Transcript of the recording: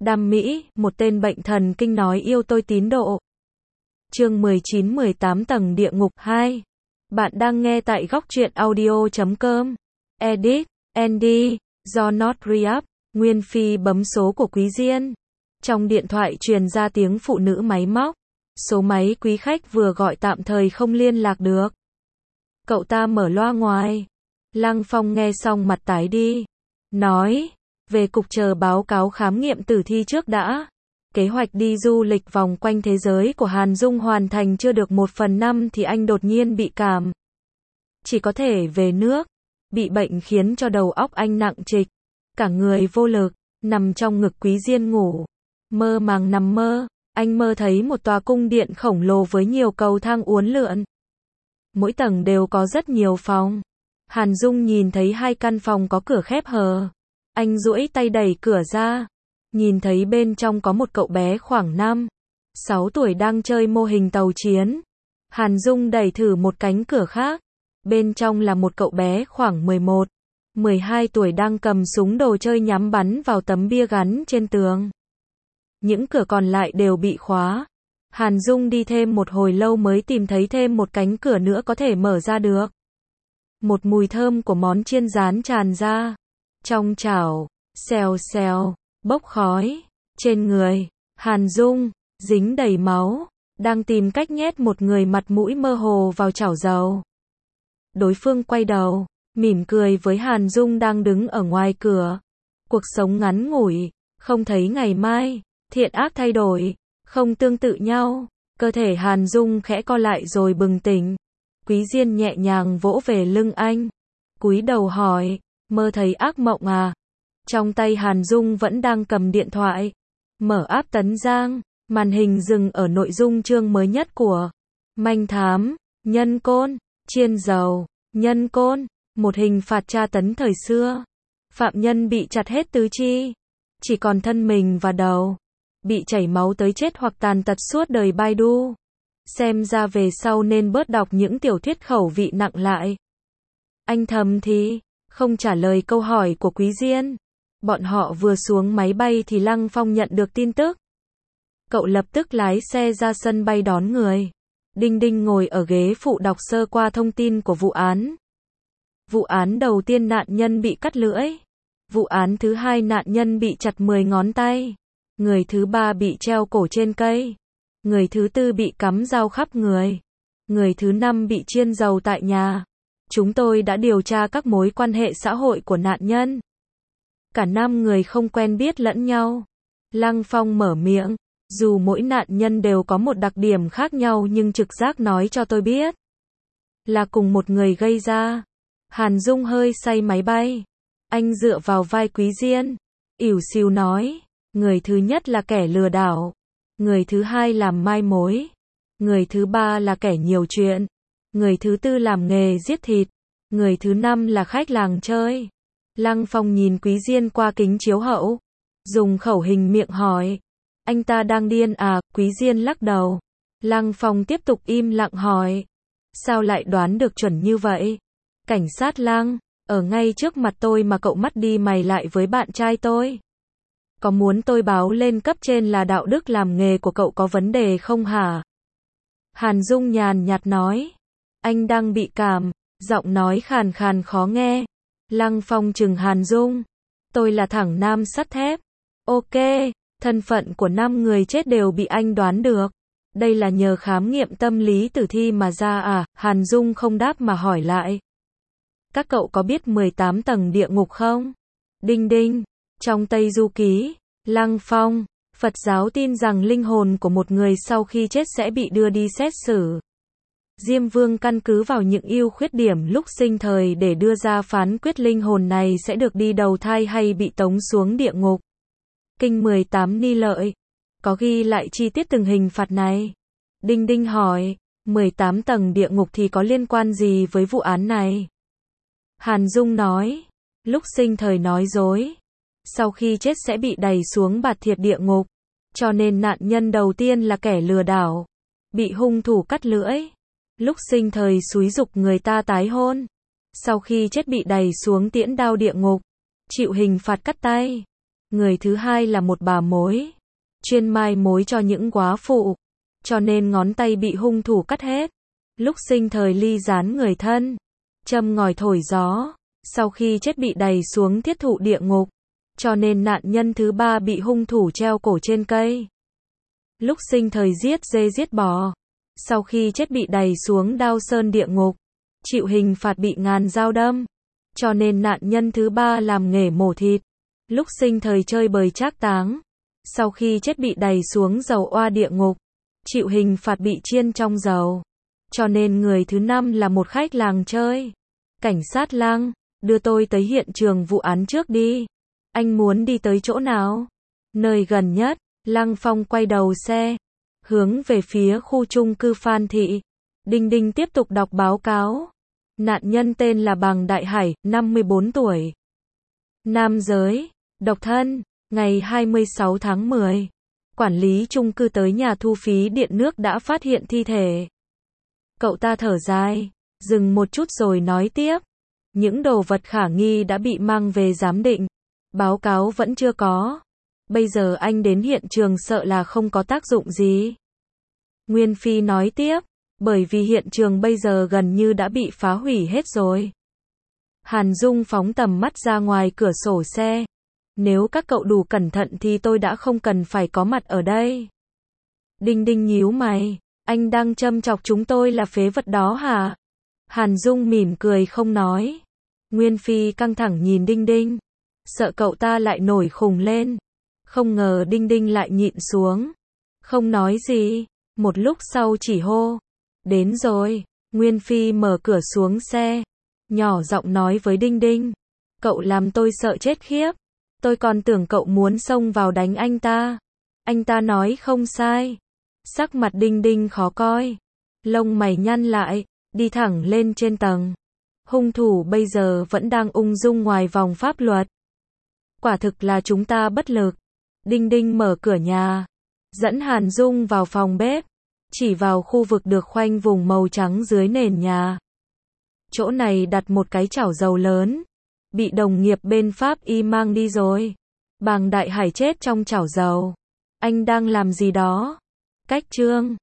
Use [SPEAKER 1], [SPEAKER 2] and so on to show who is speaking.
[SPEAKER 1] Đam mỹ, một tên bệnh thần kinh nói yêu tôi tín độ. Chương 19-18 tầng địa ngục 2. Bạn đang nghe tại góc truyện audio.com. Edit, Andy, do Not Re-up, Nguyên Phi bấm số của Quý Diên. Trong điện thoại truyền ra tiếng phụ nữ máy móc. Số máy quý khách vừa gọi tạm thời không liên lạc được. Cậu ta mở loa ngoài. Lăng Phong nghe xong mặt tái đi. Nói, về cục chờ báo cáo khám nghiệm tử thi trước đã. Kế hoạch đi du lịch vòng quanh thế giới của Hàn Dung hoàn thành chưa được 1/5 thì anh đột nhiên bị cảm. Chỉ có thể về nước. Bị bệnh khiến cho đầu óc anh nặng trịch. Cả người vô lực, nằm trong ngực Quý Diên ngủ. Mơ màng nằm mơ, anh mơ thấy một tòa cung điện khổng lồ với nhiều cầu thang uốn lượn. Mỗi tầng đều có rất nhiều phòng. Hàn Dung nhìn thấy 2 căn phòng có cửa khép hờ. Anh duỗi tay đẩy cửa ra. Nhìn thấy bên trong có một cậu bé khoảng 5-6 tuổi đang chơi mô hình tàu chiến. Hàn Dung đẩy thử một cánh cửa khác. Bên trong là một cậu bé khoảng 11-12 tuổi đang cầm súng đồ chơi nhắm bắn vào tấm bia gắn trên tường. Những cửa còn lại đều bị khóa. Hàn Dung đi thêm một hồi lâu mới tìm thấy thêm một cánh cửa nữa có thể mở ra được. Một mùi thơm của món chiên rán tràn ra. Trong chảo, xèo xèo, bốc khói. Trên người, Hàn Dung, dính đầy máu, đang tìm cách nhét một người mặt mũi mơ hồ vào chảo dầu. Đối phương quay đầu, mỉm cười với Hàn Dung đang đứng ở ngoài cửa. Cuộc sống ngắn ngủi, không thấy ngày mai, thiện ác thay đổi, không tương tự nhau. Cơ thể Hàn Dung khẽ co lại rồi bừng tỉnh. Quý Diên nhẹ nhàng vỗ về lưng anh. Cúi đầu hỏi, mơ thấy ác mộng à? Trong tay Hàn Dung vẫn đang cầm điện thoại. Mở app Tấn Giang, màn hình dừng ở nội dung chương mới nhất của Manh Thám, Nhân Côn, Chiên Dầu, Nhân Côn, một hình phạt tra tấn thời xưa. Phạm nhân bị chặt hết tứ chi, chỉ còn thân mình và đầu. Bị chảy máu tới chết hoặc tàn tật suốt đời Baidu. Xem ra về sau nên bớt đọc những tiểu thuyết khẩu vị nặng lại. Anh thầm thì, không trả lời câu hỏi của Quý Diên. Bọn họ vừa xuống máy bay thì Lăng Phong nhận được tin tức. Cậu lập tức lái xe ra sân bay đón người. Đinh Đinh ngồi ở ghế phụ đọc sơ qua thông tin của vụ án. Vụ án đầu tiên nạn nhân bị cắt lưỡi. Vụ án thứ 2 nạn nhân bị chặt 10 ngón tay. Người thứ 3 bị treo cổ trên cây. Người thứ 4 bị cắm dao khắp người. Người thứ 5 bị chiên dầu tại nhà. Chúng tôi đã điều tra các mối quan hệ xã hội của nạn nhân. Cả 5 người không quen biết lẫn nhau. Lăng Phong mở miệng. Dù mỗi nạn nhân đều có một đặc điểm khác nhau nhưng trực giác nói cho tôi biết là cùng một người gây ra. Hàn Dung hơi say máy bay. Anh dựa vào vai Quý Diên. Ỉu xìu nói. Người thứ nhất là kẻ lừa đảo. Người thứ 2 làm mai mối. Người thứ 3 là kẻ nhiều chuyện. Người thứ 4 làm nghề giết thịt. Người thứ 5 là khách làng chơi. Lăng Phong nhìn Quý Diên qua kính chiếu hậu. Dùng khẩu hình miệng hỏi. Anh ta đang điên à? Quý Diên lắc đầu. Lăng Phong tiếp tục im lặng hỏi. Sao lại đoán được chuẩn như vậy? Cảnh sát Lăng, ở ngay trước mặt tôi mà cậu mắt đi mày lại với bạn trai tôi. Có muốn tôi báo lên cấp trên là đạo đức làm nghề của cậu có vấn đề không hả? Hàn Dung nhàn nhạt nói. Anh đang bị cảm, giọng nói khàn khàn khó nghe. Lăng Phong trừng Hàn Dung. Tôi là thẳng nam sắt thép. Ok, thân phận của 5 người chết đều bị anh đoán được. Đây là nhờ khám nghiệm tâm lý tử thi mà ra à? Hàn Dung không đáp mà hỏi lại. Các cậu có biết 18 tầng địa ngục không? Đinh Đinh. Trong Tây Du Ký, Lăng Phong, Phật giáo tin rằng linh hồn của một người sau khi chết sẽ bị đưa đi xét xử. Diêm Vương căn cứ vào những ưu khuyết điểm lúc sinh thời để đưa ra phán quyết linh hồn này sẽ được đi đầu thai hay bị tống xuống địa ngục. Kinh 18 Ni Lợi có ghi lại chi tiết từng hình phạt này. Đinh Đinh hỏi, 18 tầng địa ngục thì có liên quan gì với vụ án này? Hàn Dung nói, lúc sinh thời nói dối, sau khi chết sẽ bị đày xuống bạt thiệt địa ngục, cho nên nạn nhân đầu tiên là kẻ lừa đảo, bị hung thủ cắt lưỡi. Lúc sinh thời xúi giục người ta tái hôn, sau khi chết bị đày xuống tiễn đao địa ngục, chịu hình phạt cắt tay. Người thứ hai là một bà mối, chuyên mai mối cho những góa phụ, cho nên ngón tay bị hung thủ cắt hết. Lúc sinh thời ly gián người thân, châm ngòi thổi gió, sau khi chết bị đày xuống thiết thụ địa ngục, cho nên nạn nhân thứ ba bị hung thủ treo cổ trên cây. Lúc sinh thời giết dê giết bò, sau khi chết bị đày xuống đao sơn địa ngục, chịu hình phạt bị ngàn dao đâm, cho nên nạn nhân thứ ba làm nghề mổ thịt. Lúc sinh thời chơi bời trác táng, sau khi chết bị đày xuống dầu oa địa ngục, chịu hình phạt bị chiên trong dầu, cho nên người thứ năm là một khách làng chơi. Cảnh sát Lăng, đưa tôi tới hiện trường vụ án trước đi. Anh muốn đi tới chỗ nào? Nơi gần nhất. Lăng Phong quay đầu xe, hướng về phía khu chung cư Phan Thị. Đinh Đinh tiếp tục đọc báo cáo. Nạn nhân tên là Bàng Đại Hải, 54 tuổi. Nam giới, độc thân, ngày 26 tháng 10. Quản lý chung cư tới nhà thu phí điện nước đã phát hiện thi thể. Cậu ta thở dài, dừng một chút rồi nói tiếp. Những đồ vật khả nghi đã bị mang về giám định. Báo cáo vẫn chưa có. Bây giờ anh đến hiện trường sợ là không có tác dụng gì. Nguyên Phi nói tiếp, bởi vì hiện trường bây giờ gần như đã bị phá hủy hết rồi. Hàn Dung phóng tầm mắt ra ngoài cửa sổ xe. Nếu các cậu đủ cẩn thận thì tôi đã không cần phải có mặt ở đây. Đinh Đinh nhíu mày, anh đang châm chọc chúng tôi là phế vật đó hả? Hàn Dung mỉm cười không nói. Nguyên Phi căng thẳng nhìn Đinh Đinh, sợ cậu ta lại nổi khùng lên. Không ngờ Đinh Đinh lại nhịn xuống, không nói gì. Một lúc sau chỉ hô, đến rồi. Nguyên Phi mở cửa xuống xe, nhỏ giọng nói với Đinh Đinh, cậu làm tôi sợ chết khiếp. Tôi còn tưởng cậu muốn xông vào đánh anh ta. Anh ta nói không sai. Sắc mặt Đinh Đinh khó coi, lông mày nhăn lại, đi thẳng lên trên tầng. Hung thủ bây giờ vẫn đang ung dung ngoài vòng pháp luật. Quả thực là chúng ta bất lực. Đinh Đinh mở cửa nhà, dẫn Hàn Dung vào phòng bếp, chỉ vào khu vực được khoanh vùng màu trắng dưới nền nhà. Chỗ này đặt một cái chảo dầu lớn, bị đồng nghiệp bên Pháp y mang đi rồi. Bàng Đại Hải chết trong chảo dầu. Anh đang làm gì đó? Cách Trương